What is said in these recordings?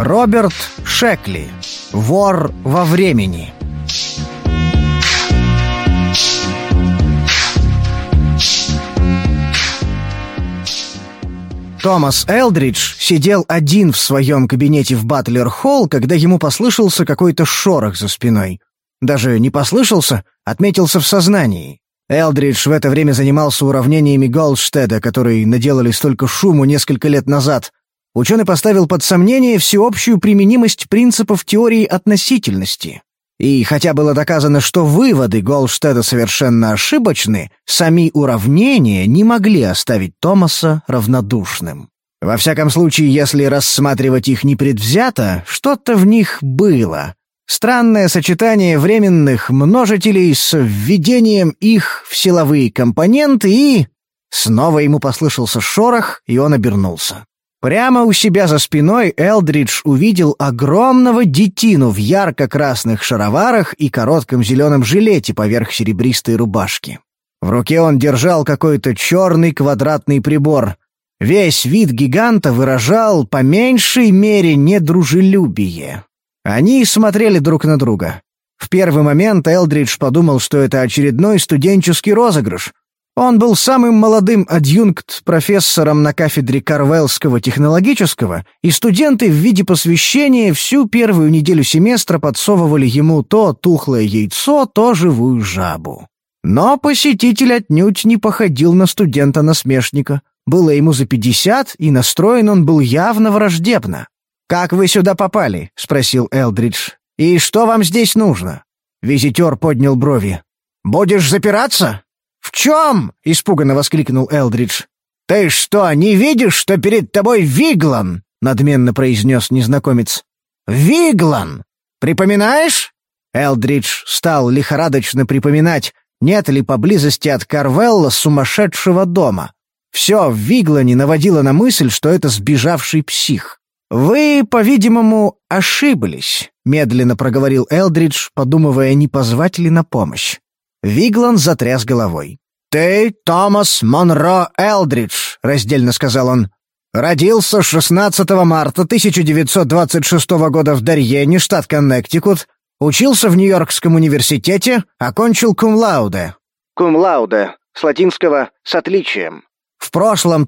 Роберт Шекли. Вор во времени. Томас Элдридж сидел один в своем кабинете в Батлер-Холл, когда ему послышался какой-то шорох за спиной. Даже не послышался, отметился в сознании. Элдридж в это время занимался уравнениями Голстеда, которые наделали столько шуму несколько лет назад. Ученый поставил под сомнение всеобщую применимость принципов теории относительности. И хотя было доказано, что выводы Голстеда совершенно ошибочны, сами уравнения не могли оставить Томаса равнодушным. Во всяком случае, если рассматривать их непредвзято, что-то в них было. Странное сочетание временных множителей с введением их в силовые компоненты и... Снова ему послышался шорох, и он обернулся. Прямо у себя за спиной Элдридж увидел огромного детину в ярко-красных шароварах и коротком зеленом жилете поверх серебристой рубашки. В руке он держал какой-то черный квадратный прибор. Весь вид гиганта выражал, по меньшей мере, недружелюбие. Они смотрели друг на друга. В первый момент Элдридж подумал, что это очередной студенческий розыгрыш. Он был самым молодым адъюнкт-профессором на кафедре Карвеллского технологического, и студенты в виде посвящения всю первую неделю семестра подсовывали ему то тухлое яйцо, то живую жабу. Но посетитель отнюдь не походил на студента-насмешника. Было ему за 50, и настроен он был явно враждебно. «Как вы сюда попали?» — спросил Элдридж. «И что вам здесь нужно?» Визитер поднял брови. «Будешь запираться?» «В чем?» — испуганно воскликнул Элдридж. «Ты что, не видишь, что перед тобой Виглан?» — надменно произнес незнакомец. «Виглан! Припоминаешь?» Элдридж стал лихорадочно припоминать, нет ли поблизости от Карвелла сумасшедшего дома. Все в Виглане наводило на мысль, что это сбежавший псих. «Вы, по-видимому, ошиблись», — медленно проговорил Элдридж, подумывая, не позвать ли на помощь. Виглан затряс головой. «Ты Томас Монро Элдридж», — раздельно сказал он. «Родился 16 марта 1926 года в Дарьене, штат Коннектикут, учился в Нью-Йоркском университете, окончил кум-лауде». Кум-лауде, с латинского «с отличием». В прошлом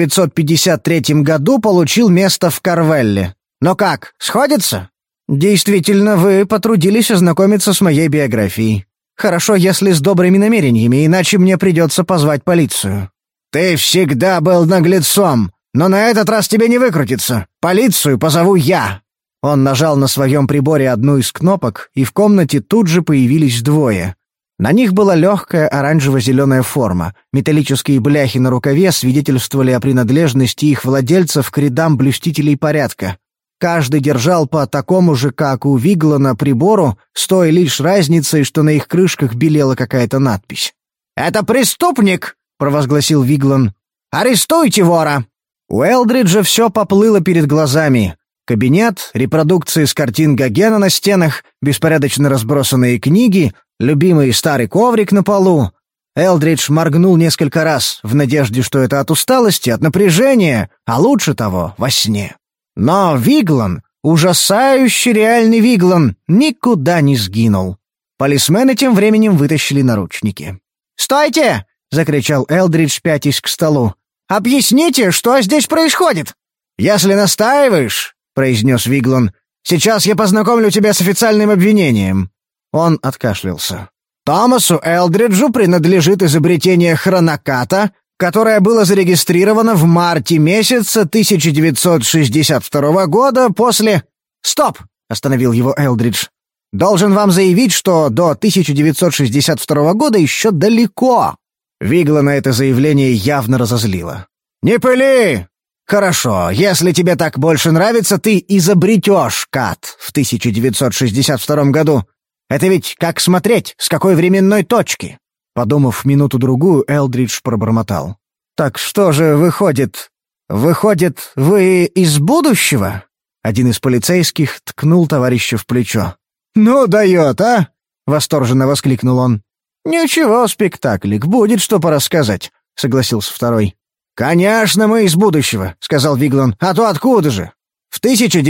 1953 году получил место в Карвелле. Но как, сходится? Действительно, вы потрудились ознакомиться с моей биографией. Хорошо, если с добрыми намерениями, иначе мне придется позвать полицию». «Ты всегда был наглецом, но на этот раз тебе не выкрутиться. Полицию позову я». Он нажал на своем приборе одну из кнопок, и в комнате тут же появились двое. На них была легкая оранжево-зеленая форма. Металлические бляхи на рукаве свидетельствовали о принадлежности их владельцев к рядам блюстителей порядка. Каждый держал по такому же, как у Виглана, прибору, с той лишь разницей, что на их крышках белела какая-то надпись. «Это преступник!» — провозгласил Виглан. «Арестуйте вора!» У Элдриджа все поплыло перед глазами. Кабинет, репродукции с картин Гогена на стенах, беспорядочно разбросанные книги, любимый старый коврик на полу. Элдридж моргнул несколько раз, в надежде, что это от усталости, от напряжения, а лучше того, во сне. Но Виглан, ужасающе реальный Виглан, никуда не сгинул. Полисмены тем временем вытащили наручники. «Стойте!» — закричал Элдридж, пятясь к столу. «Объясните, что здесь происходит?» «Если настаиваешь», — произнес Виглан, — «сейчас я познакомлю тебя с официальным обвинением». Он откашлялся. «Томасу Элдриджу принадлежит изобретение хроноката, которое было зарегистрировано в марте месяца 1962 года после...» «Стоп!» — остановил его Элдридж. «Должен вам заявить, что до 1962 года еще далеко». Виглана это заявление явно разозлило. «Не пыли! Хорошо, если тебе так больше нравится, ты изобретешь кат в 1962 году. Это ведь как смотреть, с какой временной точки?» Подумав минуту-другую, Элдридж пробормотал. «Так что же выходит? Выходит, вы из будущего?» Один из полицейских ткнул товарища в плечо. «Ну дает, а?» — восторженно воскликнул он. «Ничего, спектаклик, будет что порассказать», — согласился второй. «Конечно, мы из будущего», — сказал Виглан. «А то откуда же?» В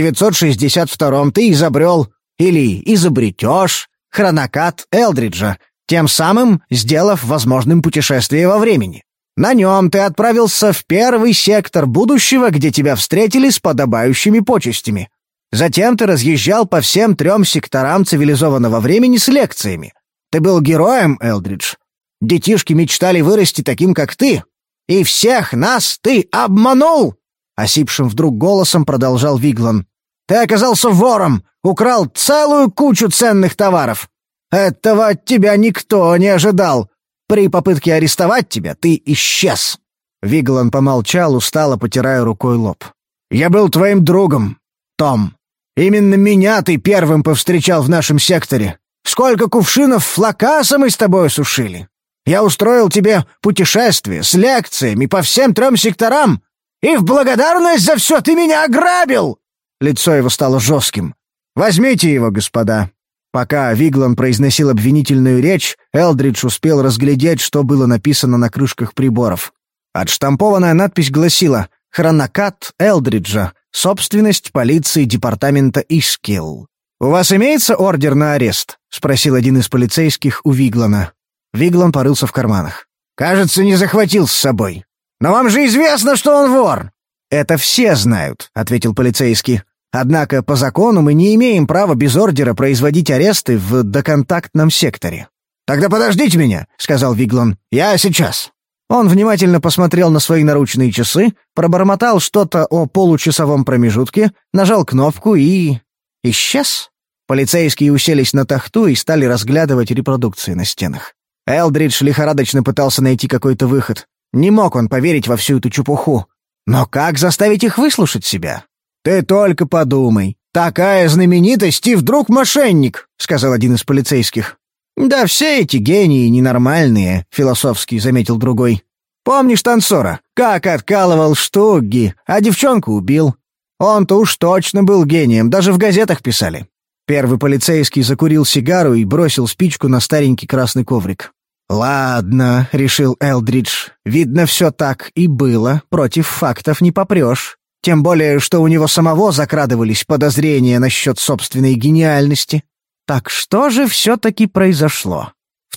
1962 ты изобрел или изобретешь хронокат Элдриджа, тем самым сделав возможным путешествие во времени. На нем ты отправился в первый сектор будущего, где тебя встретили с подобающими почестями. Затем ты разъезжал по всем 3 секторам цивилизованного времени с лекциями. Ты был героем, Элдридж. Детишки мечтали вырасти таким, как ты. И всех нас ты обманул!» Осипшим вдруг голосом продолжал Виглан. «Ты оказался вором, украл целую кучу ценных товаров. Этого от тебя никто не ожидал. При попытке арестовать тебя ты исчез». Виглан помолчал, устало потирая рукой лоб. «Я был твоим другом, Том. Именно меня ты первым повстречал в нашем секторе. Сколько кувшинов флакаса мы с тобой сушили. Я устроил тебе путешествие с лекциями по всем 3 секторам, и в благодарность за все ты меня ограбил!» Лицо его стало жестким. «Возьмите его, господа». Пока Виглан произносил обвинительную речь, Элдридж успел разглядеть, что было написано на крышках приборов. Отштампованная надпись гласила «Хронокат Элдриджа. Собственность полиции департамента Ишкилл». «У вас имеется ордер на арест?» — спросил один из полицейских у Виглана. Виглан порылся в карманах. «Кажется, не захватил с собой. Но вам же известно, что он вор!» «Это все знают», — ответил полицейский. «Однако по закону мы не имеем права без ордера производить аресты в доконтактном секторе». «Тогда подождите меня», — сказал Виглан. «Я сейчас». Он внимательно посмотрел на свои наручные часы, пробормотал что-то о получасовом промежутке, нажал кнопку и... исчез. Полицейские уселись на тахту и стали разглядывать репродукции на стенах. Элдридж лихорадочно пытался найти какой-то выход. Не мог он поверить во всю эту чепуху. Но как заставить их выслушать себя? «Ты только подумай. Такая знаменитость и вдруг мошенник», — сказал один из полицейских. «Да все эти гении ненормальные», — философски заметил другой. «Помнишь танцора? Как откалывал штуги, а девчонку убил? Он-то уж точно был гением, даже в газетах писали». Первый полицейский закурил сигару и бросил спичку на старенький красный коврик. «Ладно», — решил Элдридж, — «видно, все так и было, против фактов не попрешь. Тем более, что у него самого закрадывались подозрения насчет собственной гениальности. Так что же все-таки произошло? В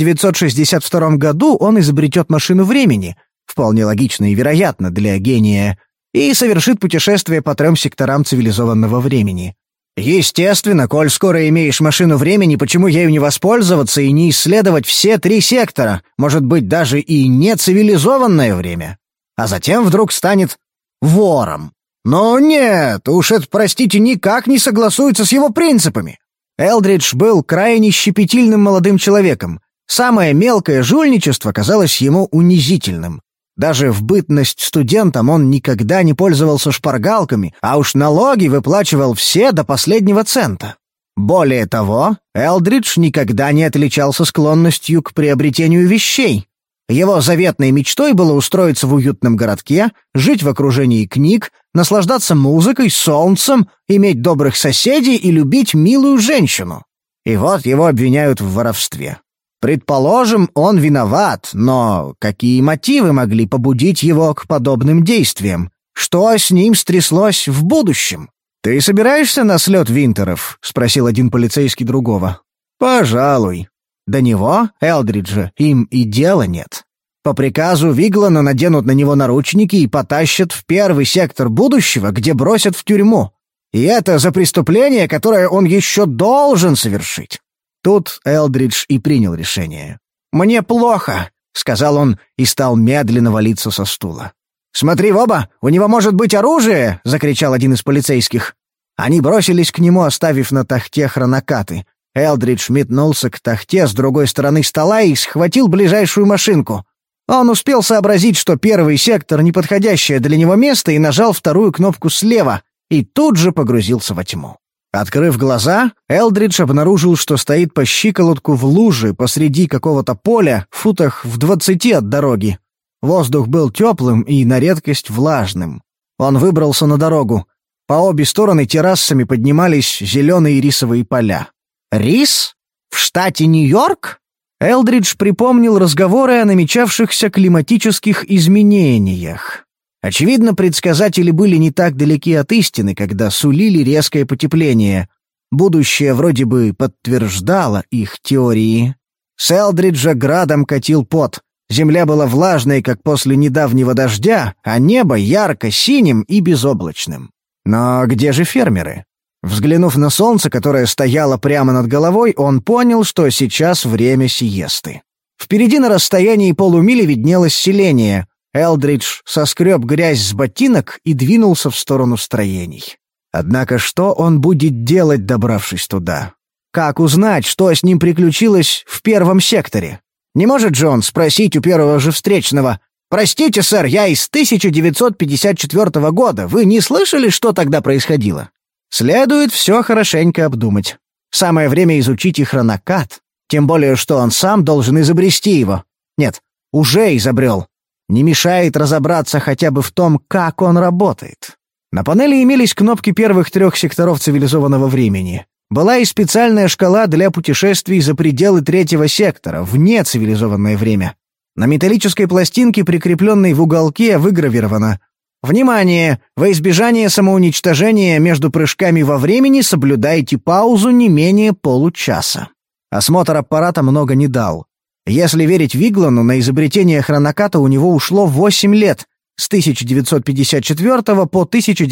1962 году он изобретет машину времени, вполне логично и вероятно для гения, и совершит путешествие по 3 секторам цивилизованного времени. Естественно, коль скоро имеешь машину времени, почему ею не воспользоваться и не исследовать все 3 сектора, может быть, даже и не цивилизованное время? А затем вдруг станет вором. Но нет, уж это, простите, никак не согласуется с его принципами. Элдридж был крайне щепетильным молодым человеком. Самое мелкое жульничество казалось ему унизительным. Даже в бытность студентом он никогда не пользовался шпаргалками, а уж налоги выплачивал все до последнего цента. Более того, Элдридж никогда не отличался склонностью к приобретению вещей. Его заветной мечтой было устроиться в уютном городке, жить в окружении книг, наслаждаться музыкой, солнцем, иметь добрых соседей и любить милую женщину. И вот его обвиняют в воровстве. Предположим, он виноват, но какие мотивы могли побудить его к подобным действиям? Что с ним стряслось в будущем? «Ты собираешься на слет Винтеров?» — спросил один полицейский другого. «Пожалуй». До него, Элдриджа, им и дела нет. По приказу Виглана наденут на него наручники и потащат в первый сектор будущего, где бросят в тюрьму. И это за преступление, которое он еще должен совершить. Тут Элдридж и принял решение. «Мне плохо», — сказал он и стал медленно валиться со стула. «Смотри в оба, у него может быть оружие!» — закричал один из полицейских. Они бросились к нему, оставив на тахте хронокаты. Элдридж метнулся к тахте с другой стороны стола и схватил ближайшую машинку. Он успел сообразить, что первый сектор — неподходящее для него место, и нажал вторую кнопку слева, и тут же погрузился во тьму. Открыв глаза, Элдридж обнаружил, что стоит по щиколотку в луже посреди какого-то поля, в футах в 20 от дороги. Воздух был теплым и на редкость влажным. Он выбрался на дорогу. По обе стороны террасами поднимались зеленые рисовые поля. Рис? В штате Нью-Йорк? Элдридж припомнил разговоры о намечавшихся климатических изменениях. Очевидно, предсказатели были не так далеки от истины, когда сулили резкое потепление. Будущее вроде бы подтверждало их теории. С Элдриджа градом катил пот. Земля была влажной, как после недавнего дождя, а небо ярко-синим и безоблачным. Но где же фермеры? Взглянув на солнце, которое стояло прямо над головой, он понял, что сейчас время сиесты. Впереди на расстоянии полумили виднелось селение. Элдридж соскреб грязь с ботинок и двинулся в сторону строений. Однако что он будет делать, добравшись туда? Как узнать, что с ним приключилось в первом секторе? Не может же он спросить у первого же встречного: «Простите, сэр, я из 1954 года. Вы не слышали, что тогда происходило?» Следует все хорошенько обдумать. Самое время изучить и хронокат, тем более что он сам должен изобрести его. Нет, уже изобрел. Не мешает разобраться хотя бы в том, как он работает. На панели имелись кнопки первых 3 секторов цивилизованного времени. Была и специальная шкала для путешествий за пределы 3-го сектора, вне цивилизованное время. На металлической пластинке, прикрепленной в уголке, выгравировано: «Внимание! Во избежание самоуничтожения между прыжками во времени соблюдайте паузу не менее получаса». Осмотр аппарата много не дал. Если верить Виглану, на изобретение хроноката у него ушло 8 лет, с 1954 по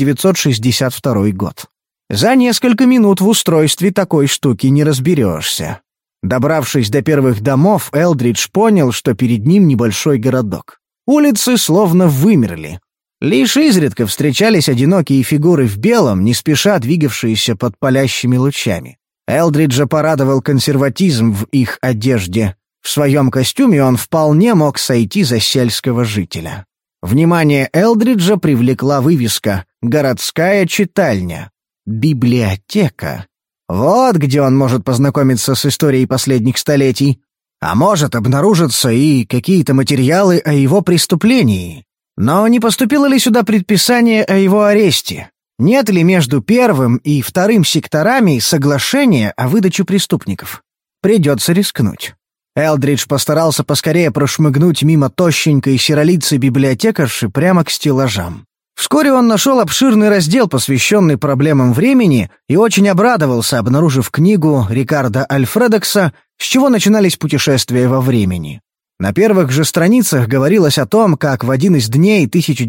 1962 год. За несколько минут в устройстве такой штуки не разберешься. Добравшись до первых домов, Элдридж понял, что перед ним небольшой городок. Улицы словно вымерли. Лишь изредка встречались одинокие фигуры в белом, не спеша двигавшиеся под палящими лучами. Элдриджа порадовал консерватизм в их одежде. В своем костюме он вполне мог сойти за сельского жителя. Внимание Элдриджа привлекла вывеска «Городская читальня». Библиотека. Вот где он может познакомиться с историей последних столетий. А может обнаружиться и какие-то материалы о его преступлении. Но не поступило ли сюда предписание о его аресте? Нет ли между 1-м и 2-м секторами соглашения о выдаче преступников? Придется рискнуть. Элдридж постарался поскорее прошмыгнуть мимо тощенькой серолицей библиотекарши прямо к стеллажам. Вскоре он нашел обширный раздел, посвященный проблемам времени, и очень обрадовался, обнаружив книгу Рикардо Альфредокса «С чего начинались путешествия во времени». На первых же страницах говорилось о том, как в один из дней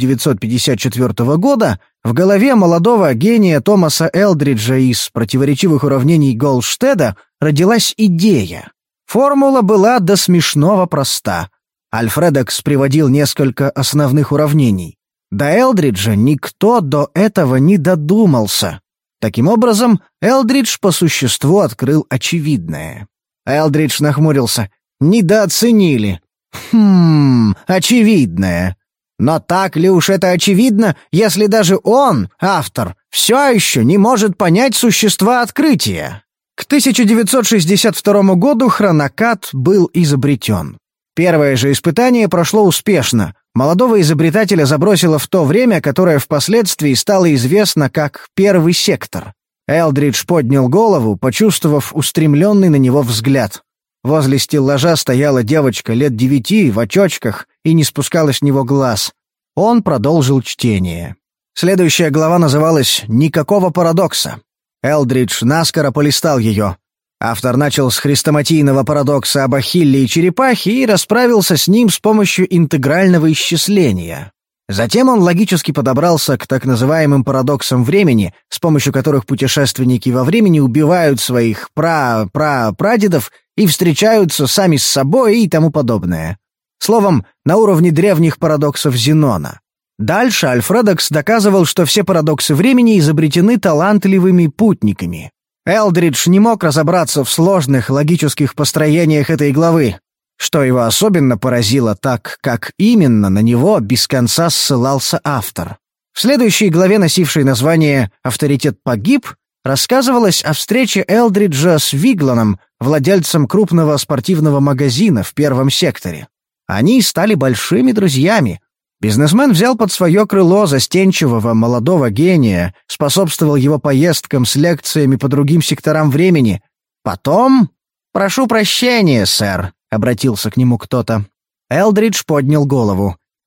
1954 года в голове молодого гения Томаса Элдриджа из противоречивых уравнений Голштеда родилась идея. Формула была до смешного проста. Альфредокс приводил несколько основных уравнений. До Элдриджа никто до этого не додумался. Таким образом, Элдридж по существу открыл очевидное. Элдридж нахмурился. Недооценили. Очевидное. Но так ли уж это очевидно, если даже он, автор, все еще не может понять существа открытия? К 1962 году хронокат был изобретен. Первое же испытание прошло успешно. Молодого изобретателя забросило в то время, которое впоследствии стало известно как «Первый сектор». Элдридж поднял голову, почувствовав устремленный на него взгляд. Возле стеллажа стояла девочка лет 9 в очочках и не спускала с него глаз. Он продолжил чтение. Следующая глава называлась «Никакого парадокса». Элдридж наскоро полистал ее. Автор начал с хрестоматийного парадокса об Ахилле и черепахе и расправился с ним с помощью интегрального исчисления. Затем он логически подобрался к так называемым парадоксам времени, с помощью которых путешественники во времени убивают своих прадедов и встречаются сами с собой и тому подобное. Словом, на уровне древних парадоксов Зенона. Дальше Альфредокс доказывал, что все парадоксы времени изобретены талантливыми путниками. Элдридж не мог разобраться в сложных логических построениях этой главы, что его особенно поразило, так как именно на него без конца ссылался автор. В следующей главе, носившей название «Авторитет погиб», рассказывалось о встрече Элдриджа с Вигланом, владельцем крупного спортивного магазина в 1-м секторе. Они стали большими друзьями. Бизнесмен взял под свое крыло застенчивого молодого гения, способствовал его поездкам с лекциями по другим секторам времени. Потом... «Прошу прощения, сэр», — обратился к нему кто-то. Элдридж поднял голову.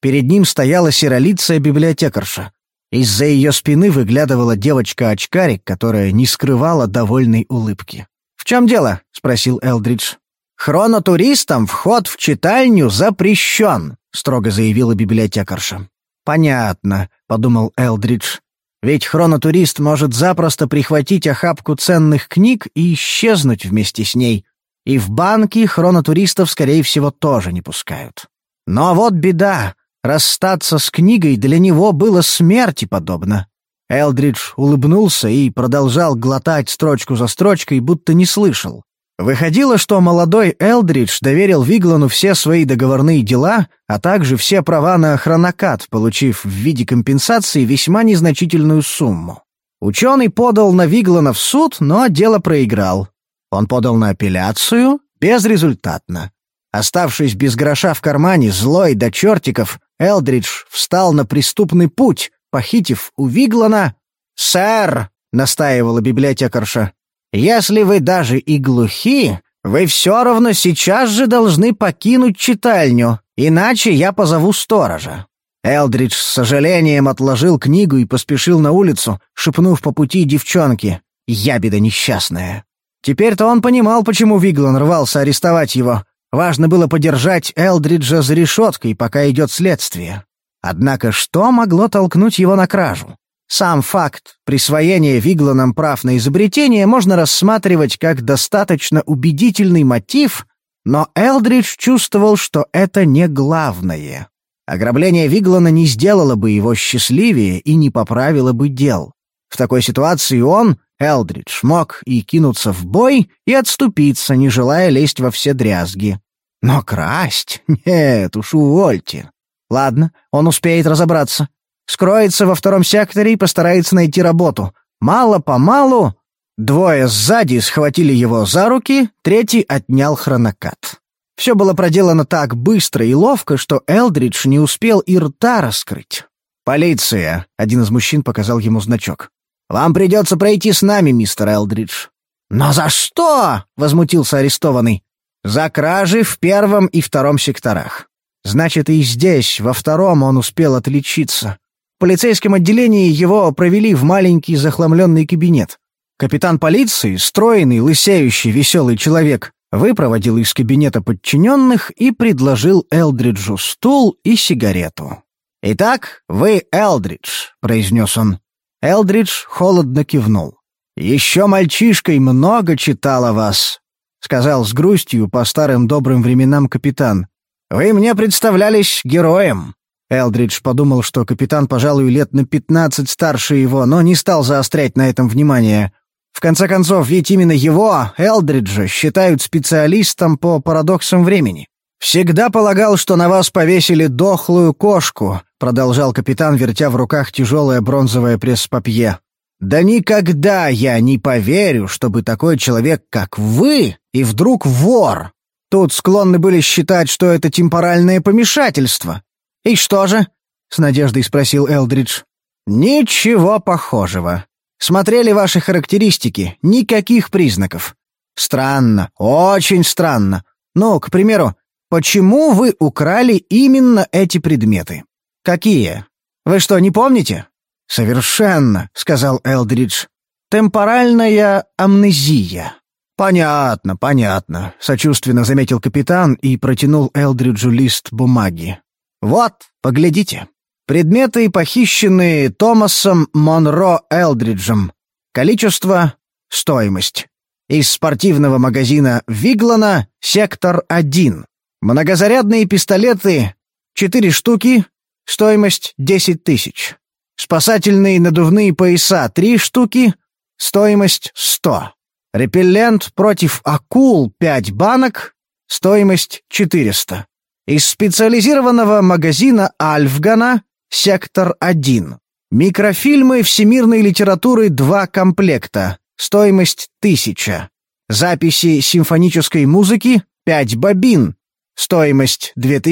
Перед ним стояла серолицая библиотекарша. Из-за ее спины выглядывала девочка-очкарик, которая не скрывала довольной улыбки. «В чем дело?» — спросил Элдридж. «Хронотуристам вход в читальню запрещен», — строго заявила библиотекарша. «Понятно», — подумал Элдридж. «Ведь хронотурист может запросто прихватить охапку ценных книг и исчезнуть вместе с ней. И в банки хронотуристов, скорее всего, тоже не пускают. Но вот беда. Расстаться с книгой для него было смерти подобно». Элдридж улыбнулся и продолжал глотать строчку за строчкой, будто не слышал. Выходило, что молодой Элдридж доверил Виглану все свои договорные дела, а также все права на хронокат, получив в виде компенсации весьма незначительную сумму. Ученый подал на Виглана в суд, но дело проиграл. Он подал на апелляцию безрезультатно. Оставшись без гроша в кармане, злой до чертиков, Элдридж встал на преступный путь, похитив у Виглана... «Сэр!» — настаивала библиотекарша. «Если вы даже и глухи, вы все равно сейчас же должны покинуть читальню, иначе я позову сторожа». Элдридж с сожалением отложил книгу и поспешил на улицу, шепнув по пути девчонке: «Ябеда несчастная». Теперь-то он понимал, почему Виглан рвался арестовать его. Важно было подержать Элдриджа за решеткой, пока идет следствие. Однако что могло толкнуть его на кражу? Сам факт присвоения Вигланом прав на изобретение можно рассматривать как достаточно убедительный мотив, но Элдридж чувствовал, что это не главное. Ограбление Виглана не сделало бы его счастливее и не поправило бы дел. В такой ситуации он, Элдридж, мог и кинуться в бой, и отступиться, не желая лезть во все дрязги. Но красть? Нет уж, увольте. Ладно, он успеет разобраться. Скроется во 2-м секторе и постарается найти работу. Мало-помалу... Двое сзади схватили его за руки, третий отнял хронокат. Все было проделано так быстро и ловко, что Элдридж не успел и рта раскрыть. «Полиция!» — один из мужчин показал ему значок. «Вам придется пройти с нами, мистер Элдридж». «Но за что?» — возмутился арестованный. «За кражи в 1-м и 2-м секторах. Значит, и здесь, во 2-м, он успел отличиться. В полицейском отделении его провели в маленький захламленный кабинет. Капитан полиции, стройный, лысеющий, веселый человек, выпроводил из кабинета подчиненных и предложил Элдриджу стул и сигарету. «Итак, вы Элдридж», — произнес он. Элдридж холодно кивнул. «Еще мальчишкой много читал о вас», — сказал с грустью по старым добрым временам капитан. «Вы мне представлялись героем». Элдридж подумал, что капитан, пожалуй, лет на 15 старше его, но не стал заострять на этом внимание. В конце концов, ведь именно его, Элдриджа, считают специалистом по парадоксам времени. «Всегда полагал, что на вас повесили дохлую кошку», — продолжал капитан, вертя в руках тяжелое бронзовое пресс-папье. «Да никогда я не поверю, чтобы такой человек, как вы, и вдруг вор. Тут склонны были считать, что это темпоральное помешательство». «И что же?» — с надеждой спросил Элдридж. «Ничего похожего. Смотрели ваши характеристики, никаких признаков. Странно, очень странно. Ну, к примеру, почему вы украли именно эти предметы? Какие? Вы что, не помните?» «Совершенно», — сказал Элдридж. «Темпоральная амнезия». «Понятно, понятно», — сочувственно заметил капитан и протянул Элдриджу лист бумаги. «Вот, поглядите. Предметы, похищенные Томасом Монро Элдриджем. Количество, стоимость. Из спортивного магазина Виглана, сектор 1. Многозарядные пистолеты 4 штуки, стоимость 10 тысяч. Спасательные надувные пояса 3 штуки, стоимость 100. Репеллент против акул 5 банок, стоимость 400. Из специализированного магазина Альфгана, сектор 1. Микрофильмы всемирной литературы 2 комплекта, стоимость 1000. Записи симфонической музыки 5 бобин, стоимость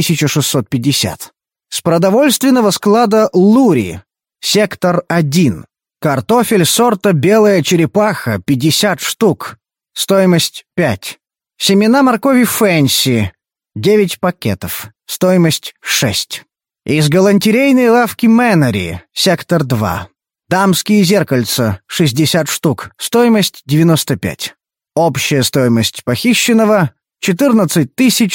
2650. С продовольственного склада Лури, сектор 1. Картофель сорта «Белая черепаха» 50 штук, стоимость 5. Семена моркови Фэнси 9 пакетов, стоимость 6. Из галантерейной лавки Мэннери, сектор 2. Дамские зеркальца, 60 штук, стоимость 95. Общая стоимость похищенного — 14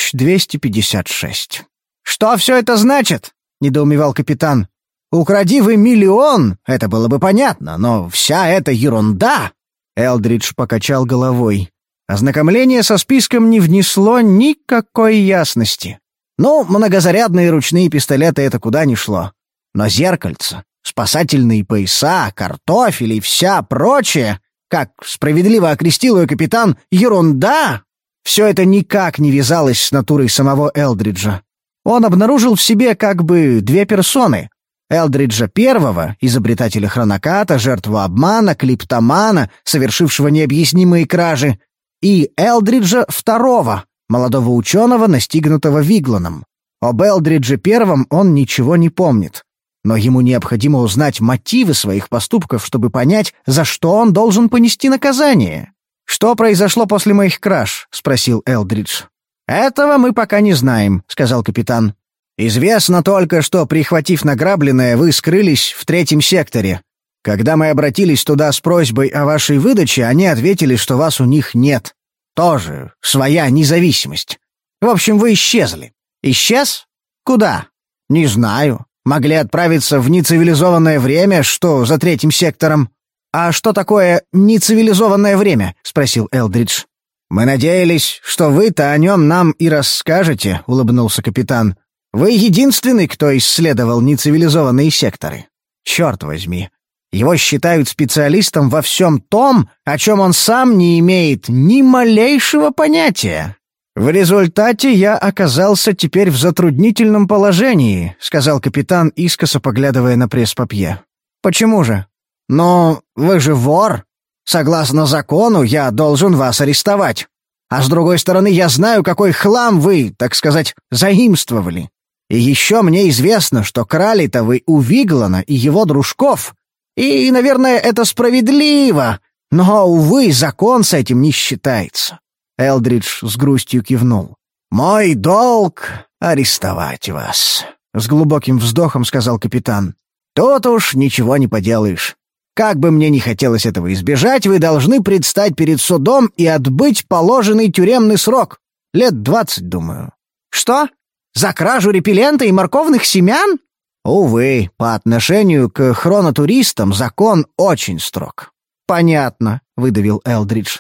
256. «Что все это значит?» — недоумевал капитан. «Укради вы миллион, это было бы понятно, но вся эта ерунда...» Элдридж покачал головой. Ознакомление со списком не внесло никакой ясности. Ну, многозарядные ручные пистолеты — это куда ни шло. Но зеркальца, спасательные пояса, картофель и вся прочее, как справедливо окрестил ее капитан, ерунда! Все это никак не вязалось с натурой самого Элдриджа. Он обнаружил в себе как бы две персоны. Элдриджа первого, изобретателя хроноката, жертву обмана, клиптомана, совершившего необъяснимые кражи, и Элдриджа второго, молодого ученого, настигнутого Вигланом. Об Элдридже первом он ничего не помнит. Но ему необходимо узнать мотивы своих поступков, чтобы понять, за что он должен понести наказание. «Что произошло после моих краж?» — спросил Элдридж. «Этого мы пока не знаем», — сказал капитан. «Известно только, что, прихватив награбленное, вы скрылись в 3-м секторе. Когда мы обратились туда с просьбой о вашей выдаче, они ответили, что вас у них нет. Тоже своя независимость. В общем, вы исчезли». «Исчез? Куда?» «Не знаю. Могли отправиться в нецивилизованное время, что за 3-м сектором». «А что такое нецивилизованное время?» — спросил Элдридж. «Мы надеялись, что вы-то о нем нам и расскажете», — улыбнулся капитан. «Вы единственный, кто исследовал нецивилизованные секторы. Черт возьми. Его считают специалистом во всем том, о чем он сам не имеет ни малейшего понятия». «В результате я оказался теперь в затруднительном положении», — сказал капитан, искоса поглядывая на пресс-папье. «Почему же?» «Но вы же вор. Согласно закону, я должен вас арестовать. А с другой стороны, я знаю, какой хлам вы, так сказать, заимствовали. И еще мне известно, что крали-то вы у Виглана и его дружков. И, наверное, это справедливо, но, увы, закон с этим не считается». Элдридж с грустью кивнул. «Мой долг — арестовать вас», — с глубоким вздохом сказал капитан. «Тут уж ничего не поделаешь. Как бы мне ни хотелось этого избежать, вы должны предстать перед судом и отбыть положенный тюремный срок. Лет 20, думаю». «Что? За кражу репеллента и морковных семян?» «Увы, по отношению к хронотуристам закон очень строг». «Понятно», — выдавил Элдридж.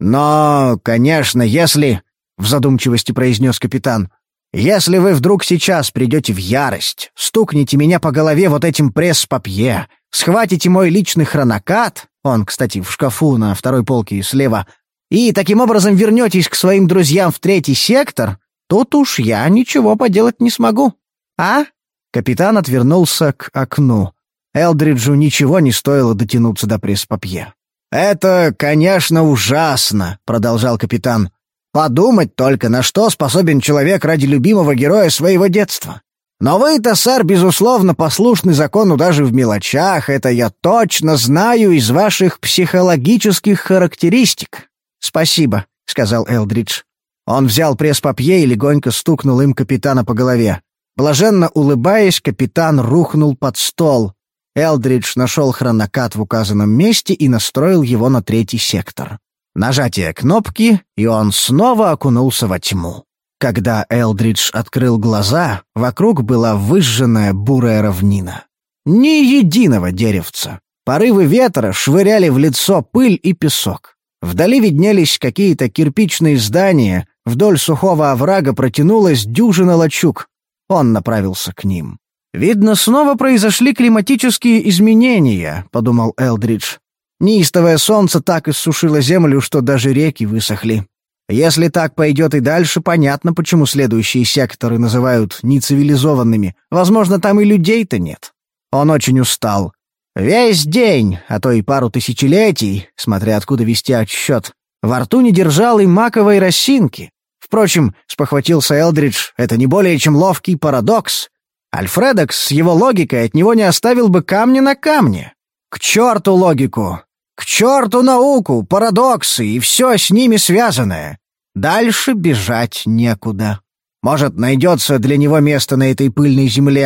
«Но, конечно, если...» — в задумчивости произнес капитан. «Если вы вдруг сейчас придете в ярость, стукнете меня по голове вот этим пресс-папье, схватите мой личный хронокат, он, кстати, в шкафу на 2-й полке слева, и таким образом вернетесь к своим друзьям в 3-й сектор, тут уж я ничего поделать не смогу. А?» Капитан отвернулся к окну. Элдриджу ничего не стоило дотянуться до пресс-папье. «Это, конечно, ужасно», — продолжал капитан. «Подумать только, на что способен человек ради любимого героя своего детства. Но вы-то, сэр, безусловно, послушны закону даже в мелочах, это я точно знаю из ваших психологических характеристик». «Спасибо», — сказал Элдридж. Он взял пресс-папье и легонько стукнул им капитана по голове. Блаженно улыбаясь, капитан рухнул под стол. Элдридж нашел хронокат в указанном месте и настроил его на 3-й сектор. Нажатие кнопки, и он снова окунулся во тьму. Когда Элдридж открыл глаза, вокруг была выжженная бурая равнина. Ни единого деревца. Порывы ветра швыряли в лицо пыль и песок. Вдали виднелись какие-то кирпичные здания, вдоль сухого оврага протянулась дюжина лачуг. Он направился к ним. «Видно, снова произошли климатические изменения», — подумал Элдридж. «Неистовое солнце так иссушило землю, что даже реки высохли. Если так пойдет и дальше, понятно, почему следующие секторы называют нецивилизованными. Возможно, там и людей-то нет». Он очень устал. Весь день, а то и пару тысячелетий, смотря откуда вести отсчет, во рту не держал и маковой росинки. Впрочем, спохватился Элдридж, это не более чем ловкий парадокс. Альфредокс с его логикой от него не оставил бы камня на камне. К черту логику! К черту науку, парадоксы и все с ними связанное. Дальше бежать некуда. Может, найдется для него место на этой пыльной земле.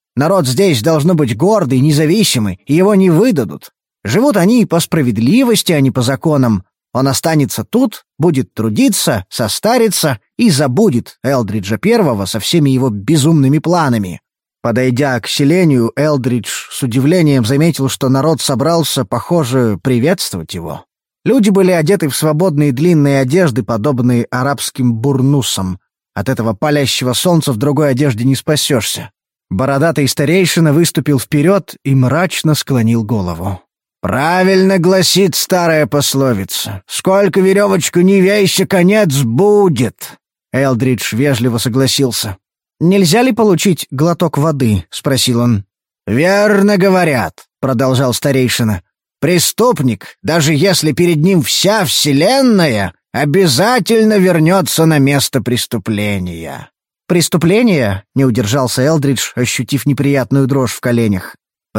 Народ здесь должно быть гордый, независимый, и его не выдадут. Живут они по справедливости, а не по законам. Он останется тут, будет трудиться, состарится и забудет Элдриджа Первого со всеми его безумными планами». Подойдя к селению, Элдридж с удивлением заметил, что народ собрался, похоже, приветствовать его. Люди были одеты в свободные длинные одежды, подобные арабским бурнусам. От этого палящего солнца в другой одежде не спасешься. Бородатый старейшина выступил вперед и мрачно склонил голову. «Правильно гласит старая пословица. Сколько веревочку не вейся, конец будет!» Элдридж вежливо согласился. «Нельзя ли получить глоток воды?» — спросил он. «Верно говорят», — продолжал старейшина. «Преступник, даже если перед ним вся вселенная, обязательно вернется на место преступления». «Преступление?» — не удержался Элдридж, ощутив неприятную дрожь в коленях.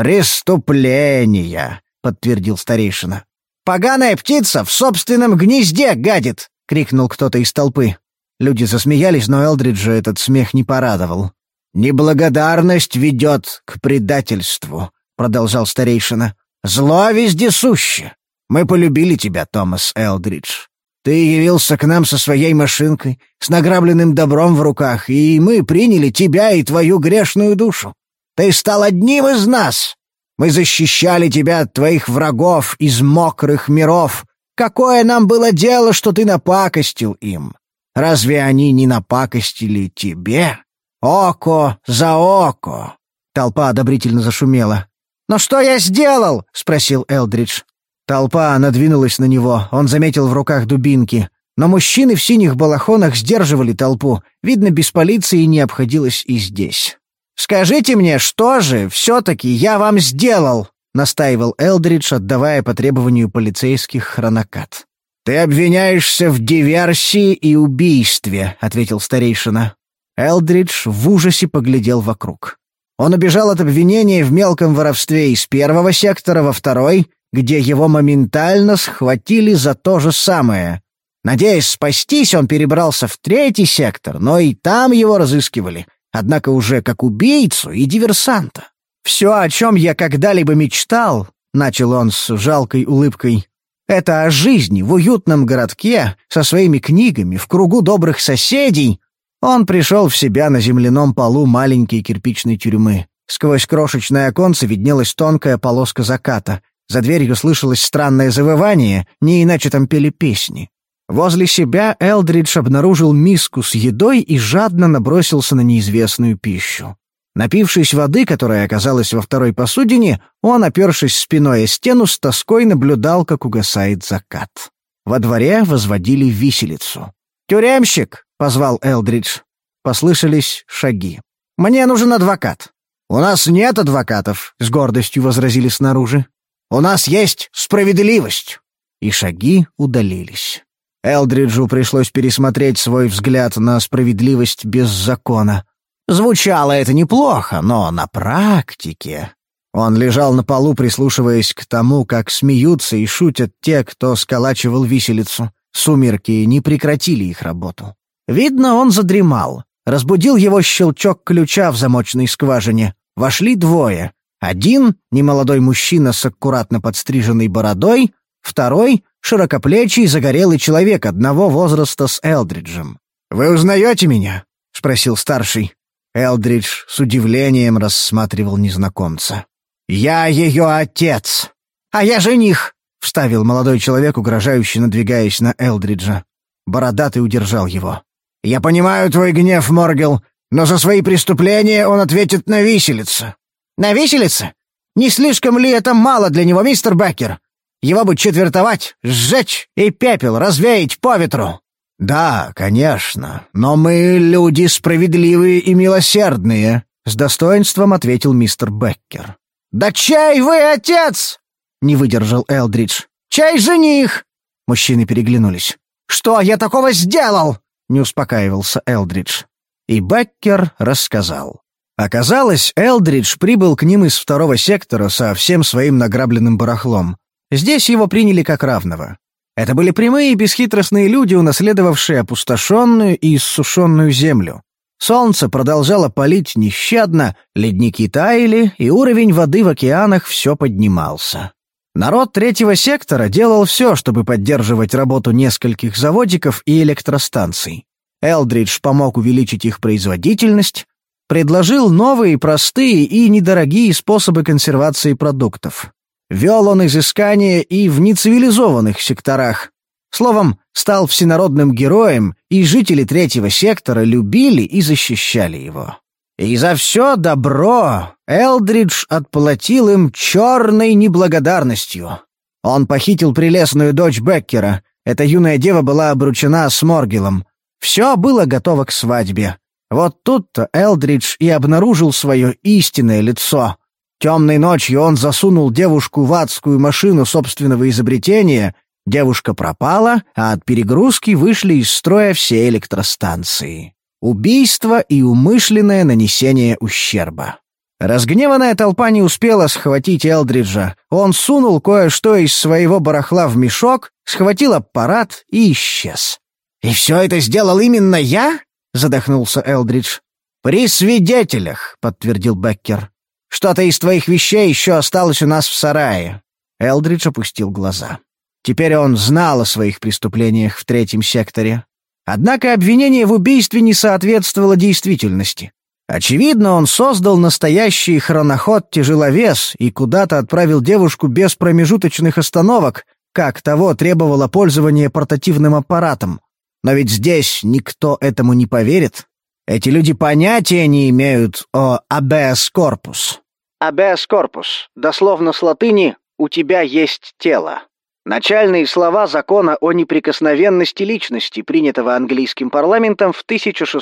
«Преступление», — подтвердил старейшина. «Поганая птица в собственном гнезде гадит!» — крикнул кто-то из толпы. Люди засмеялись, но Элдриджа этот смех не порадовал. «Неблагодарность ведет к предательству», — продолжал старейшина. «Зло вездесуще. Мы полюбили тебя, Томас Элдридж. Ты явился к нам со своей машинкой, с награбленным добром в руках, и мы приняли тебя и твою грешную душу. Ты стал одним из нас. Мы защищали тебя от твоих врагов из мокрых миров. Какое нам было дело, что ты напакостил им? Разве они не напакостили тебе? Око за око!» Толпа одобрительно зашумела. «Но что я сделал?» — спросил Элдридж. Толпа надвинулась на него, он заметил в руках дубинки. Но мужчины в синих балахонах сдерживали толпу. Видно, без полиции не обходилось и здесь. «Скажите мне, что же все-таки я вам сделал?» — настаивал Элдридж, отдавая по требованию полицейских хронокат. «Ты обвиняешься в диверсии и убийстве», — ответил старейшина. Элдридж в ужасе поглядел вокруг. Он убежал от обвинения в мелком воровстве из первого сектора во второй, где его моментально схватили за то же самое. Надеясь спастись, он перебрался в третий сектор, но и там его разыскивали, однако уже как убийцу и диверсанта. «Все, о чем я когда-либо мечтал», — начал он с жалкой улыбкой, «это о жизни в уютном городке, со своими книгами, в кругу добрых соседей». Он пришел в себя на земляном полу маленькой кирпичной тюрьмы. Сквозь крошечное оконце виднелась тонкая полоска заката. За дверью слышалось странное завывание, не иначе там пели песни. Возле себя Элдридж обнаружил миску с едой и жадно набросился на неизвестную пищу. Напившись воды, которая оказалась во второй посудине, он, опершись спиной о стену, с тоской наблюдал, как угасает закат. Во дворе возводили виселицу. «Тюремщик!» — позвал Элдридж. Послышались шаги. «Мне нужен адвокат». «У нас нет адвокатов», — с гордостью возразили снаружи. «У нас есть справедливость». И шаги удалились. Элдриджу пришлось пересмотреть свой взгляд на справедливость без закона. Звучало это неплохо, но на практике... Он лежал на полу, прислушиваясь к тому, как смеются и шутят те, кто сколачивал виселицу. Сумерки не прекратили их работу. Видно, он задремал. Разбудил его щелчок ключа в замочной скважине. Вошли двое. Один — немолодой мужчина с аккуратно подстриженной бородой, второй — широкоплечий загорелый человек одного возраста с Элдриджем. «Вы узнаете меня?» — спросил старший. Элдридж с удивлением рассматривал незнакомца. «Я ее отец!» «А я жених!» — вставил молодой человек, угрожающе надвигаясь на Элдриджа. Бородатый удержал его. «Я понимаю твой гнев, Моргел, но за свои преступления он ответит на виселице». «На виселице? Не слишком ли это мало для него, мистер Беккер? Его бы четвертовать, сжечь и пепел развеять по ветру». «Да, конечно, но мы люди справедливые и милосердные», — с достоинством ответил мистер Беккер. «Да чей вы отец?» — не выдержал Элдридж. «Чей жених?» Мужчины переглянулись. «Что я такого сделал?» — не успокаивался Элдридж. И Беккер рассказал. Оказалось, Элдридж прибыл к ним из второго сектора со всем своим награбленным барахлом. Здесь его приняли как равного. Это были прямые и бесхитростные люди, унаследовавшие опустошенную и иссушенную землю. Солнце продолжало палить нещадно, ледники таяли, и уровень воды в океанах все поднимался. Народ третьего сектора делал все, чтобы поддерживать работу нескольких заводиков и электростанций. Элдридж помог увеличить их производительность, предложил новые, простые и недорогие способы консервации продуктов. Вел он изыскания и в нецивилизованных секторах. Словом, стал всенародным героем, и жители третьего сектора любили и защищали его. И за все добро Элдридж отплатил им черной неблагодарностью. Он похитил прелестную дочь Беккера. Эта юная дева была обручена с Моргелом. Все было готово к свадьбе. Вот тут-то Элдридж и обнаружил свое истинное лицо. Темной ночью он засунул девушку в адскую машину собственного изобретения, девушка пропала, а от перегрузки вышли из строя все электростанции. Убийство и умышленное нанесение ущерба. Разгневанная толпа не успела схватить Элдриджа. Он сунул кое-что из своего барахла в мешок, схватил аппарат и исчез. «И все это сделал именно я?» — задохнулся Элдридж. «При свидетелях», — подтвердил Беккер. «Что-то из твоих вещей еще осталось у нас в сарае». Элдридж опустил глаза. Теперь он знал о своих преступлениях в третьем секторе. Однако обвинение в убийстве не соответствовало действительности. Очевидно, он создал настоящий хроноход-тяжеловес и куда-то отправил девушку без промежуточных остановок, как того требовало пользование портативным аппаратом. Но ведь здесь никто этому не поверит. Эти люди понятия не имеют о «habeas corpus». «Habeas corpus», дословно с латыни «у тебя есть тело». Начальные слова закона о неприкосновенности личности, принятого английским парламентом в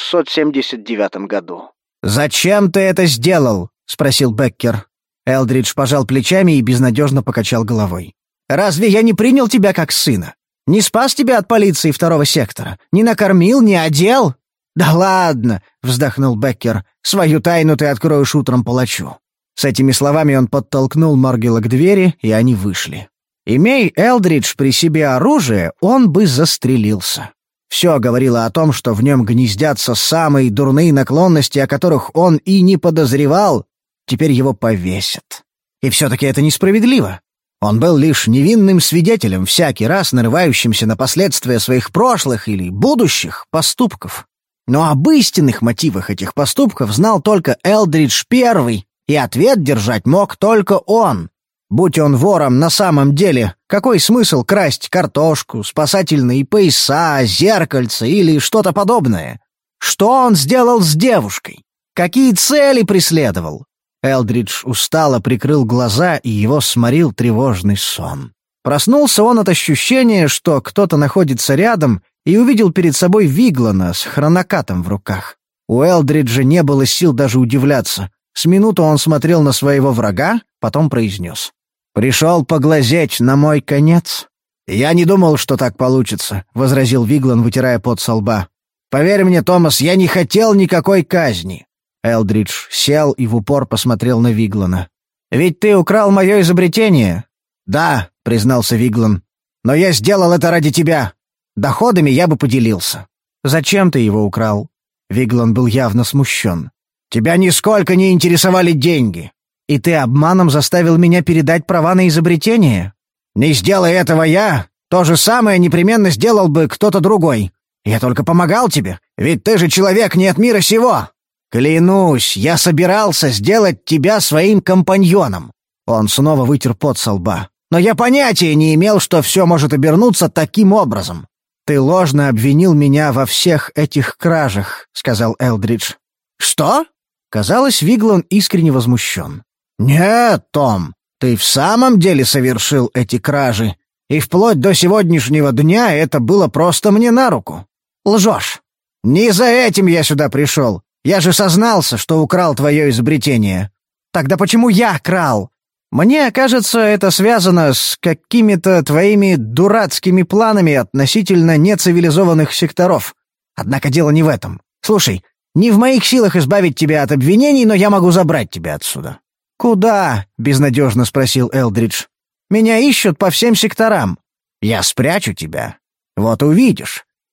1679 году. «Зачем ты это сделал?» — спросил Беккер. Элдридж пожал плечами и безнадежно покачал головой. «Разве я не принял тебя как сына? Не спас тебя от полиции второго сектора? Не накормил, не одел?» «Да ладно!» — вздохнул Беккер. «Свою тайну ты откроешь утром палачу». С этими словами он подтолкнул Моргела к двери, и они вышли. Имей Элдридж при себе оружие, он бы застрелился. Все говорило о том, что в нем гнездятся самые дурные наклонности, о которых он и не подозревал. Теперь его повесят. И все-таки это несправедливо. Он был лишь невинным свидетелем, всякий раз нарывающимся на последствия своих прошлых или будущих поступков. Но об истинных мотивах этих поступков знал только Элдридж первый, и ответ держать мог только он. Будь он вором на самом деле, какой смысл красть картошку, спасательные пояса, зеркальца или что-то подобное? Что он сделал с девушкой? Какие цели преследовал? Элдридж устало прикрыл глаза, и его сморил тревожный сон. Проснулся он от ощущения, что кто-то находится рядом, и увидел перед собой Виглана с хронокатом в руках. У Элдриджа не было сил даже удивляться. С минуту он смотрел на своего врага, потом произнес: «Пришел поглазеть на мой конец?» «Я не думал, что так получится», — возразил Виглан, вытирая пот со лба. «Поверь мне, Томас, я не хотел никакой казни». Элдридж сел и в упор посмотрел на Виглана. «Ведь ты украл мое изобретение?» «Да», — признался Виглан. «Но я сделал это ради тебя. Доходами я бы поделился». «Зачем ты его украл?» Виглан был явно смущен. «Тебя нисколько не интересовали деньги. И ты обманом заставил меня передать права на изобретение? Не сделай этого я, то же самое непременно сделал бы кто-то другой. Я только помогал тебе, ведь ты же человек не от мира сего. Клянусь, я собирался сделать тебя своим компаньоном». Он снова вытер пот со лба. «Но я понятия не имел, что все может обернуться таким образом». «Ты ложно обвинил меня во всех этих кражах», — сказал Элдридж. «Что?» Казалось, Виглан искренне возмущен. «Нет, Том, ты в самом деле совершил эти кражи, и вплоть до сегодняшнего дня это было просто мне на руку. Лжешь. Не за этим я сюда пришел. Я же сознался, что украл твое изобретение. Тогда почему я крал? Мне кажется, это связано с какими-то твоими дурацкими планами относительно нецивилизованных секторов. Однако дело не в этом. Слушай, не в моих силах избавить тебя от обвинений, но я могу забрать тебя отсюда». «Куда?» — безнадежно спросил Элдридж. «Меня ищут по всем секторам. Я спрячу тебя. Вот увидишь.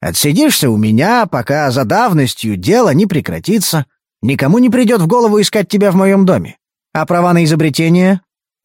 Отсидишься у меня, пока за давностью дело не прекратится. Никому не придет в голову искать тебя в моем доме. А права на изобретение?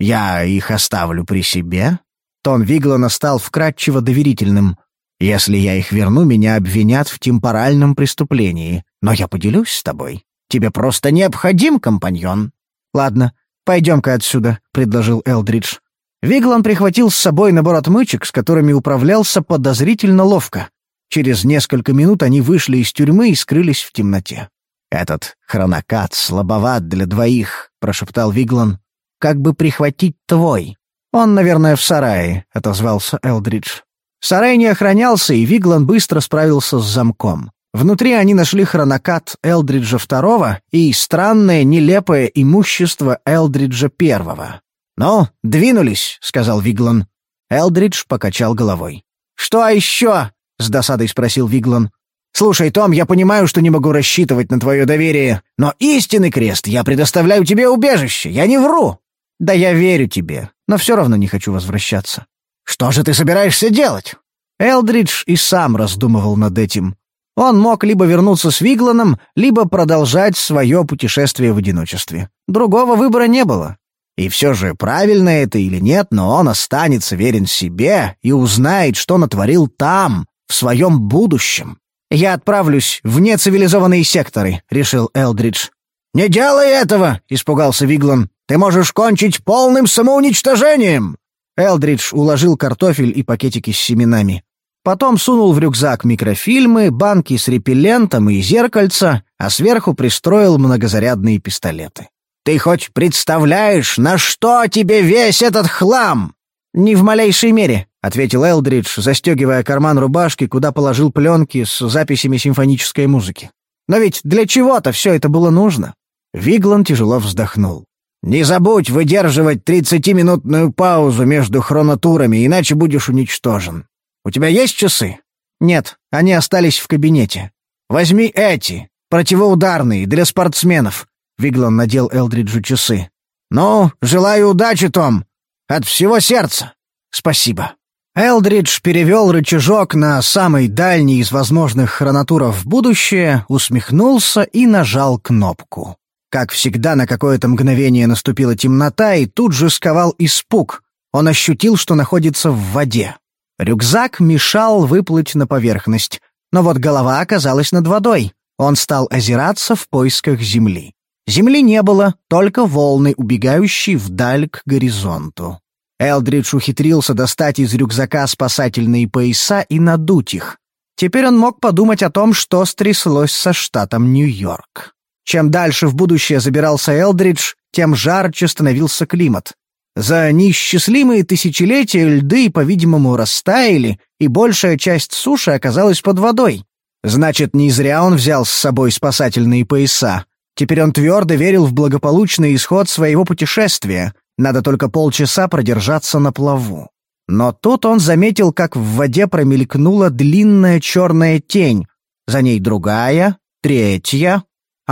Я их оставлю при себе». Тон Виглана стал вкрадчиво доверительным. «Если я их верну, меня обвинят в темпоральном преступлении. Но я поделюсь с тобой. Тебе просто необходим компаньон». «Ладно, пойдем-ка отсюда», — предложил Элдридж. Виглан прихватил с собой набор отмычек, с которыми управлялся подозрительно ловко. Через несколько минут они вышли из тюрьмы и скрылись в темноте. «Этот хронокат слабоват для двоих», — прошептал Виглан. «Как бы прихватить твой?» «Он, наверное, в сарае», — отозвался Элдридж. Сарай не охранялся, и Виглан быстро справился с замком. Внутри они нашли хронокат Элдриджа II и странное, нелепое имущество Элдриджа I. «Ну, двинулись», — сказал Виглан. Элдридж покачал головой. «Что еще?» — с досадой спросил Виглан. «Слушай, Том, я понимаю, что не могу рассчитывать на твое доверие, но истинный крест, я предоставляю тебе убежище, я не вру». «Да я верю тебе, но все равно не хочу возвращаться». «Что же ты собираешься делать?» Элдридж и сам раздумывал над этим. Он мог либо вернуться с Вигланом, либо продолжать свое путешествие в одиночестве. Другого выбора не было. И все же, правильно это или нет, но он останется верен себе и узнает, что натворил там, в своем будущем. «Я отправлюсь в нецивилизованные секторы», — решил Элдридж. «Не делай этого!» — испугался Виглан. «Ты можешь кончить полным самоуничтожением!» Элдридж уложил картофель и пакетики с семенами. Потом сунул в рюкзак микрофильмы, банки с репеллентом и зеркальца, а сверху пристроил многозарядные пистолеты. «Ты хоть представляешь, на что тебе весь этот хлам?» «Ни в малейшей мере», — ответил Элдридж, застегивая карман рубашки, куда положил пленки с записями симфонической музыки. «Но ведь для чего-то все это было нужно». Виглан тяжело вздохнул. «Не забудь выдерживать 30-минутную паузу между хронотурами, иначе будешь уничтожен. У тебя есть часы?» «Нет, они остались в кабинете». «Возьми эти, противоударные, для спортсменов». Виглан надел Элдриджу часы. «Ну, желаю удачи, Том. От всего сердца». «Спасибо». Элдридж перевел рычажок на самый дальний из возможных хронотуров в будущее, усмехнулся и нажал кнопку. Как всегда, на какое-то мгновение наступила темнота, и тут же сковал испуг. Он ощутил, что находится в воде. Рюкзак мешал выплыть на поверхность, но вот голова оказалась над водой. Он стал озираться в поисках земли. Земли не было, только волны, убегающие вдаль к горизонту. Элдридж ухитрился достать из рюкзака спасательные пояса и надуть их. Теперь он мог подумать о том, что стряслось со штатом Нью-Йорк. Чем дальше в будущее забирался Элдридж, тем жарче становился климат. За неисчислимые тысячелетия льды, по-видимому, растаяли, и большая часть суши оказалась под водой. Значит, не зря он взял с собой спасательные пояса. Теперь он твердо верил в благополучный исход своего путешествия. Надо только полчаса продержаться на плаву. Но тут он заметил, как в воде промелькнула длинная черная тень. За ней другая, третья.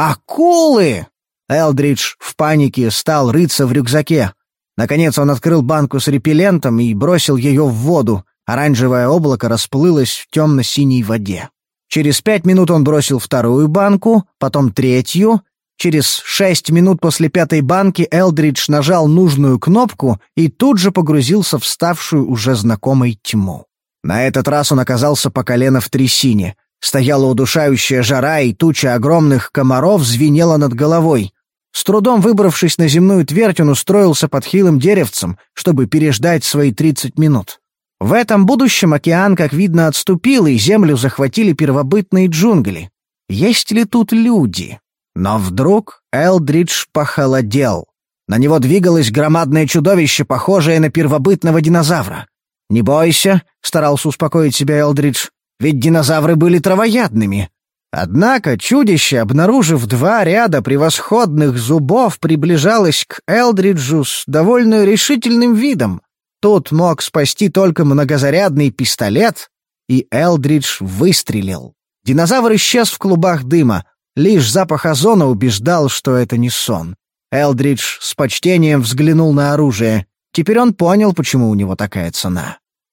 «Акулы!» Элдридж в панике стал рыться в рюкзаке. Наконец он открыл банку с репеллентом и бросил ее в воду. Оранжевое облако расплылось в темно-синей воде. Через 5 минут он бросил вторую банку, потом третью. Через 6 минут после 5-й банки Элдридж нажал нужную кнопку и тут же погрузился в ставшую уже знакомой тьму. На этот раз он оказался по колено в трясине. Стояла удушающая жара, и туча огромных комаров звенела над головой. С трудом выбравшись на земную твердь, он устроился под хилым деревцем, чтобы переждать свои 30 минут. В этом будущем океан, как видно, отступил, и землю захватили первобытные джунгли. Есть ли тут люди? Но вдруг Элдридж похолодел. На него двигалось громадное чудовище, похожее на первобытного динозавра. «Не бойся», — старался успокоить себя Элдридж, — «ведь динозавры были травоядными». Однако чудище, обнаружив 2 ряда превосходных зубов, приближалось к Элдриджу с довольно решительным видом. Тут мог спасти только многозарядный пистолет, и Элдридж выстрелил. Динозавр исчез в клубах дыма. Лишь запах озона убеждал, что это не сон. Элдридж с почтением взглянул на оружие. Теперь он понял, почему у него такая цена.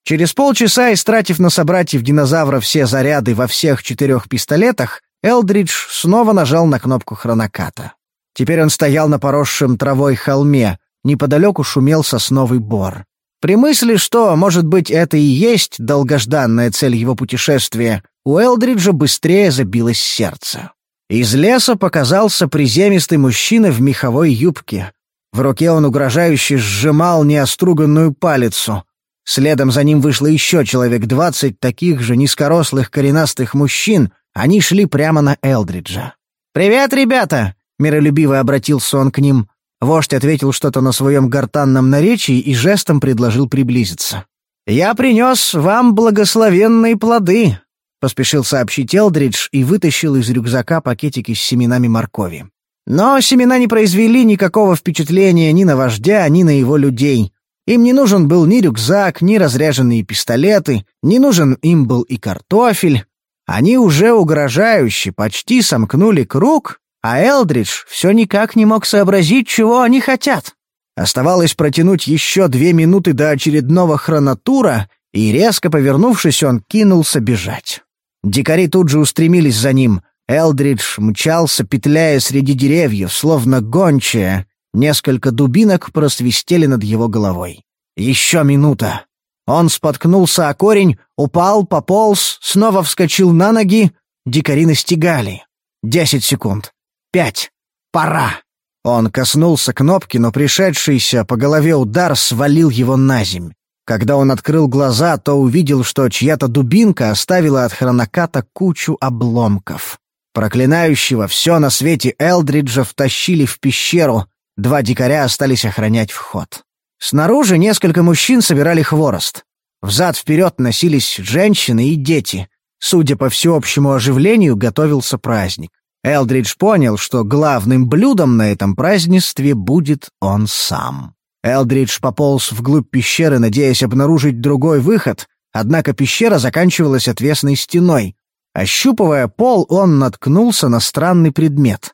Через полчаса, истратив на собратьев-динозавров все заряды во всех 4 пистолетах, Элдридж снова нажал на кнопку хроноката. Теперь он стоял на поросшем травой холме, неподалеку шумел сосновый бор. При мысли, что, может быть, это и есть долгожданная цель его путешествия, у Элдриджа быстрее забилось сердце. Из леса показался приземистый мужчина в меховой юбке. В руке он угрожающе сжимал неоструганную палицу. Следом за ним вышло еще человек 20 таких же низкорослых коренастых мужчин. Они шли прямо на Элдриджа. «Привет, ребята!» — миролюбиво обратился он к ним. Вождь ответил что-то на своем гортанном наречии и жестом предложил приблизиться. «Я принес вам благословенные плоды», — поспешил сообщить Элдридж и вытащил из рюкзака пакетики с семенами моркови. Но семена не произвели никакого впечатления ни на вождя, ни на его людей. Им не нужен был ни рюкзак, ни разряженные пистолеты, не нужен им был и картофель. Они уже угрожающе почти сомкнули круг, а Элдридж все никак не мог сообразить, чего они хотят. Оставалось протянуть еще 2 минуты до очередного хронотура, и, резко повернувшись, он кинулся бежать. Дикари тут же устремились за ним. Элдридж мчался, петляя среди деревьев, словно гончая. Несколько дубинок просвистели над его головой. Еще минута. Он споткнулся о корень, упал, пополз, снова вскочил на ноги. Дикари настигали. 10 секунд. 5. Пора. Он коснулся кнопки, но пришедшийся по голове удар свалил его на земь. Когда он открыл глаза, то увидел, что чья-то дубинка оставила от хроноката кучу обломков. Проклинающего все на свете Элдриджа втащили в пещеру. 2 дикаря остались охранять вход. Снаружи несколько мужчин собирали хворост. Взад-вперед носились женщины и дети. Судя по всеобщему оживлению, готовился праздник. Элдридж понял, что главным блюдом на этом празднестве будет он сам. Элдридж пополз вглубь пещеры, надеясь обнаружить другой выход, однако пещера заканчивалась отвесной стеной. Ощупывая пол, он наткнулся на странный предмет.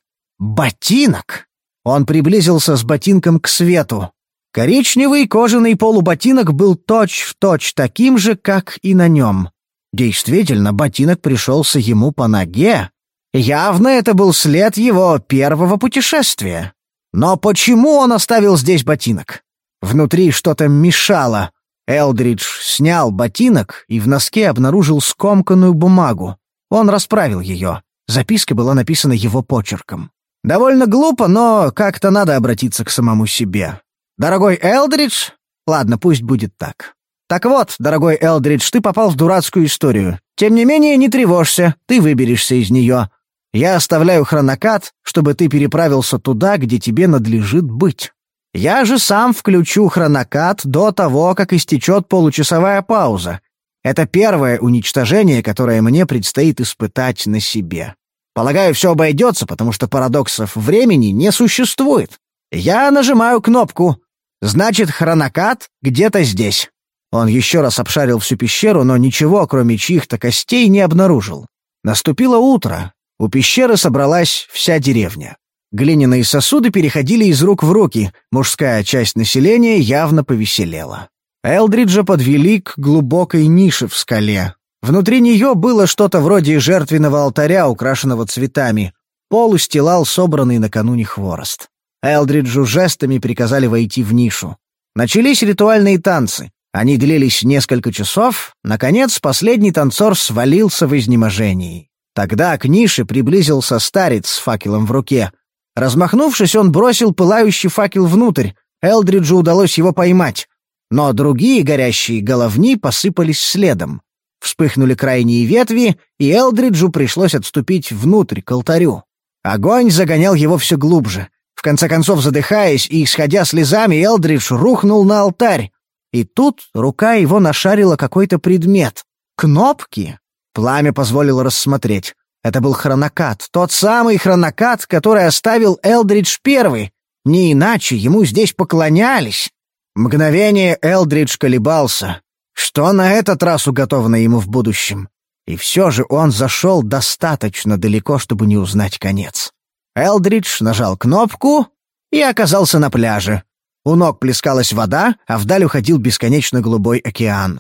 Ботинок! Он приблизился с ботинком к свету. Коричневый кожаный полуботинок был точь-в-точь таким же, как и на нем. Действительно, ботинок пришелся ему по ноге. Явно это был след его первого путешествия. Но почему он оставил здесь ботинок? Внутри что-то мешало. Элдридж снял ботинок и в носке обнаружил скомканную бумагу. Он расправил ее. Записка была написана его почерком. Довольно глупо, но как-то надо обратиться к самому себе. «Дорогой Элдридж...» Ладно, пусть будет так. «Так вот, дорогой Элдридж, ты попал в дурацкую историю. Тем не менее, не тревожься, ты выберешься из нее. Я оставляю хронокат, чтобы ты переправился туда, где тебе надлежит быть. Я же сам включу хронокат до того, как истечет получасовая пауза. Это первое уничтожение, которое мне предстоит испытать на себе. Полагаю, все обойдется, потому что парадоксов времени не существует. Я нажимаю кнопку. Значит, хронокат где-то здесь». Он еще раз обшарил всю пещеру, но ничего, кроме чьих-то костей, не обнаружил. Наступило утро. У пещеры собралась вся деревня. Глиняные сосуды переходили из рук в руки, мужская часть населения явно повеселела. Элдриджа подвели к глубокой нише в скале. Внутри нее было что-то вроде жертвенного алтаря, украшенного цветами. Пол устилал собранный накануне хворост. Элдриджу жестами приказали войти в нишу. Начались ритуальные танцы. Они длились несколько часов. Наконец, последний танцор свалился в изнеможении. Тогда к нише приблизился старец с факелом в руке. Размахнувшись, он бросил пылающий факел внутрь. Элдриджу удалось его поймать. Но другие горящие головни посыпались следом. Вспыхнули крайние ветви, и Элдриджу пришлось отступить внутрь, к алтарю. Огонь загонял его все глубже. В конце концов, задыхаясь и исходя слезами, Элдридж рухнул на алтарь. И тут рука его нашарила какой-то предмет. Кнопки. Пламя позволило рассмотреть. Это был хронокат, тот самый хронокат, который оставил Элдридж первый. Не иначе ему здесь поклонялись. Мгновение Элдридж колебался. Что на этот раз уготовано ему в будущем? И все же он зашел достаточно далеко, чтобы не узнать конец. Элдридж нажал кнопку и оказался на пляже. У ног плескалась вода, а вдаль уходил бесконечно голубой океан.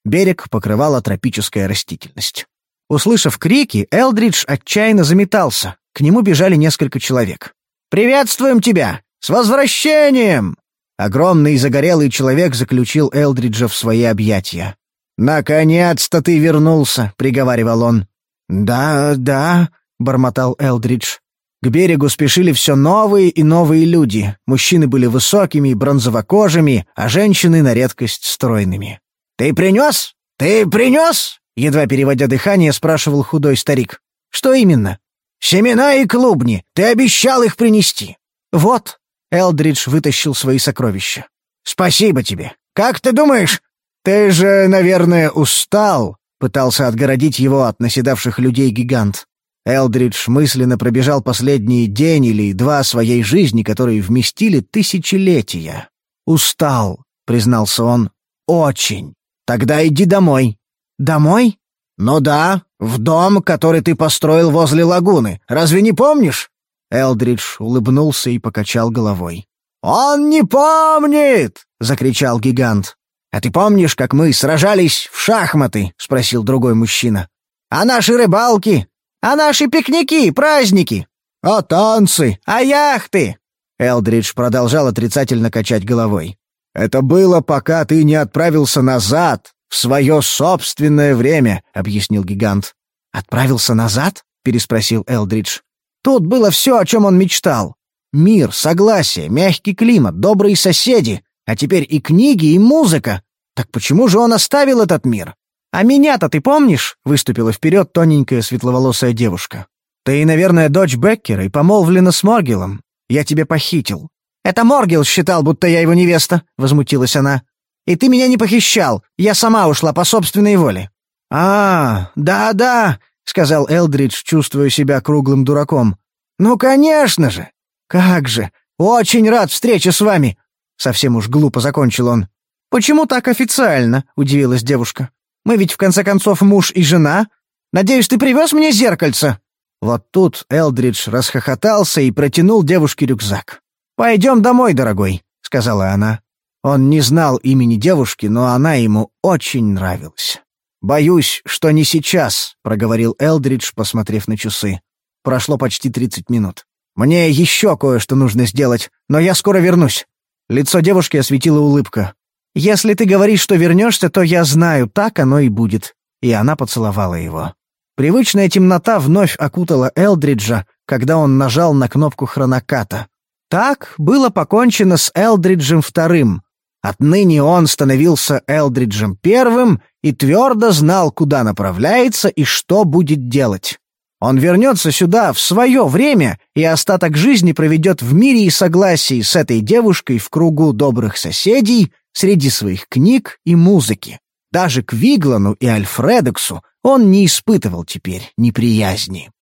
Берег покрывала тропическая растительность. Услышав крики, Элдридж отчаянно заметался. К нему бежали несколько человек. «Приветствуем тебя! С возвращением!» Огромный и загорелый человек заключил Элдриджа в свои объятия. «Наконец-то ты вернулся!» — приговаривал он. «Да», — бормотал Элдридж. К берегу спешили все новые и новые люди. Мужчины были высокими и бронзовокожими, а женщины на редкость стройными. «Ты принес? Ты принес?» — едва переводя дыхание, спрашивал худой старик. «Что именно?» «Семена и клубни. Ты обещал их принести». «Вот». Элдридж вытащил свои сокровища. «Спасибо тебе. Как ты думаешь? Ты же, наверное, устал?» — пытался отгородить его от наседавших людей гигант. Элдридж мысленно пробежал последний день или два своей жизни, которые вместили тысячелетия. «Устал», — признался он. «Очень. Тогда иди домой». «Домой?» «Ну да, в дом, который ты построил возле лагуны. Разве не помнишь?» Элдридж улыбнулся и покачал головой. «Он не помнит!» — закричал гигант. «А ты помнишь, как мы сражались в шахматы?» — спросил другой мужчина. «А наши рыбалки? А наши пикники, праздники? А танцы? А яхты?» Элдридж продолжал отрицательно качать головой. «Это было, пока ты не отправился назад, в свое собственное время», — объяснил гигант. «Отправился назад?» — переспросил Элдридж. «Тут было все, о чем он мечтал. Мир, согласие, мягкий климат, добрые соседи, а теперь и книги, и музыка. Так почему же он оставил этот мир?» «А меня-то ты помнишь?» — выступила вперед тоненькая светловолосая девушка. «Ты, наверное, дочь Беккера и помолвлена с Моргелом. Я тебя похитил». «Это Моргел считал, будто я его невеста», — возмутилась она. «И ты меня не похищал, я сама ушла по собственной воле». Да», — сказал Элдридж, чувствуя себя круглым дураком. «Ну, конечно же! Как же! Очень рад встрече с вами!» Совсем уж глупо закончил он. «Почему так официально?» — удивилась девушка. «Мы ведь в конце концов муж и жена. Надеюсь, ты привез мне зеркальце?» Вот тут Элдридж расхохотался и протянул девушке рюкзак. «Пойдем домой, дорогой», — сказала она. Он не знал имени девушки, но она ему очень нравилась. «Боюсь, что не сейчас», — проговорил Элдридж, посмотрев на часы. Прошло почти 30 минут. «Мне еще кое-что нужно сделать, но я скоро вернусь». Лицо девушки осветила улыбка. «Если ты говоришь, что вернешься, то я знаю, так оно и будет». И она поцеловала его. Привычная темнота вновь окутала Элдриджа, когда он нажал на кнопку хроноката. Так было покончено с Элдриджем II. Отныне он становился Элдриджем I и твердо знал, куда направляется и что будет делать. Он вернется сюда в свое время и остаток жизни проведет в мире и согласии с этой девушкой в кругу добрых соседей, среди своих книг и музыки. Даже к Виглану и Альфредексу он не испытывал теперь неприязни.